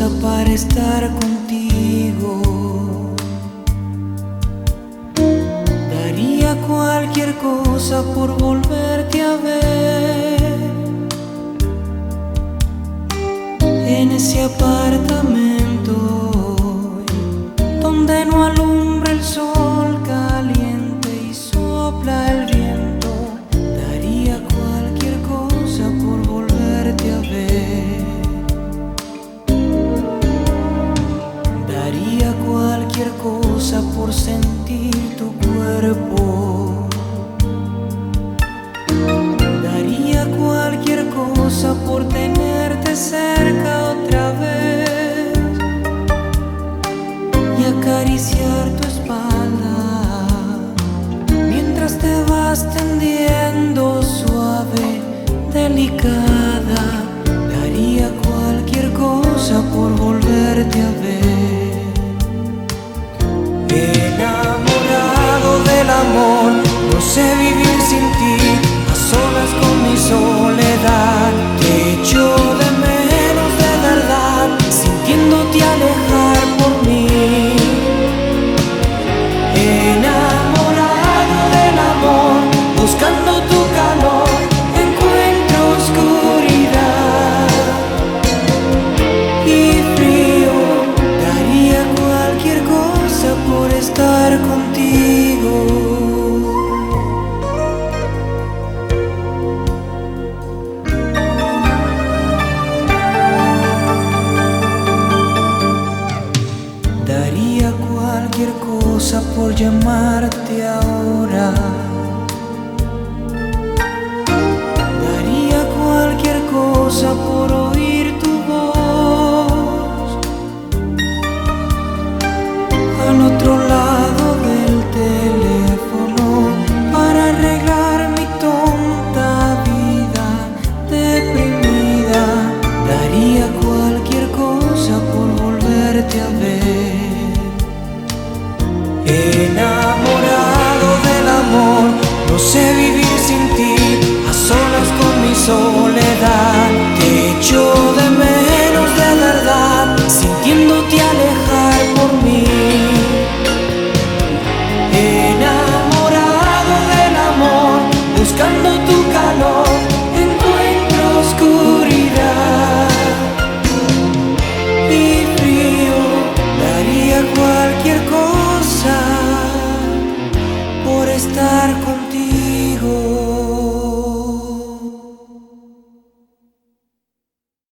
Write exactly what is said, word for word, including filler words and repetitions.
cosa para estar contigo. Daría cualquier cosa por volverte a ver en ese apartamento donde no alumbra el sol caliente y sopla el viento. Daría cualquier cosa por volverte a ver. Daría cualquier cosa por sentir tu cuerpo. Daría cualquier cosa por tenerte cerca otra vez y acariciar tu espalda mientras te vas tendiendo suave, delicada. Daría cualquier cosa por volverte a ver. Enamorado del amor, no sé vivir sin ti, a solas con mi soledad. Te echo de menos de verdad, sintiéndote alejar por mí. Enamorado del amor, buscando tu calor, encuentro oscuridad y frío. Daría cualquier cosa por estar contigo. Daría cualquier cosa por llamarte ahora.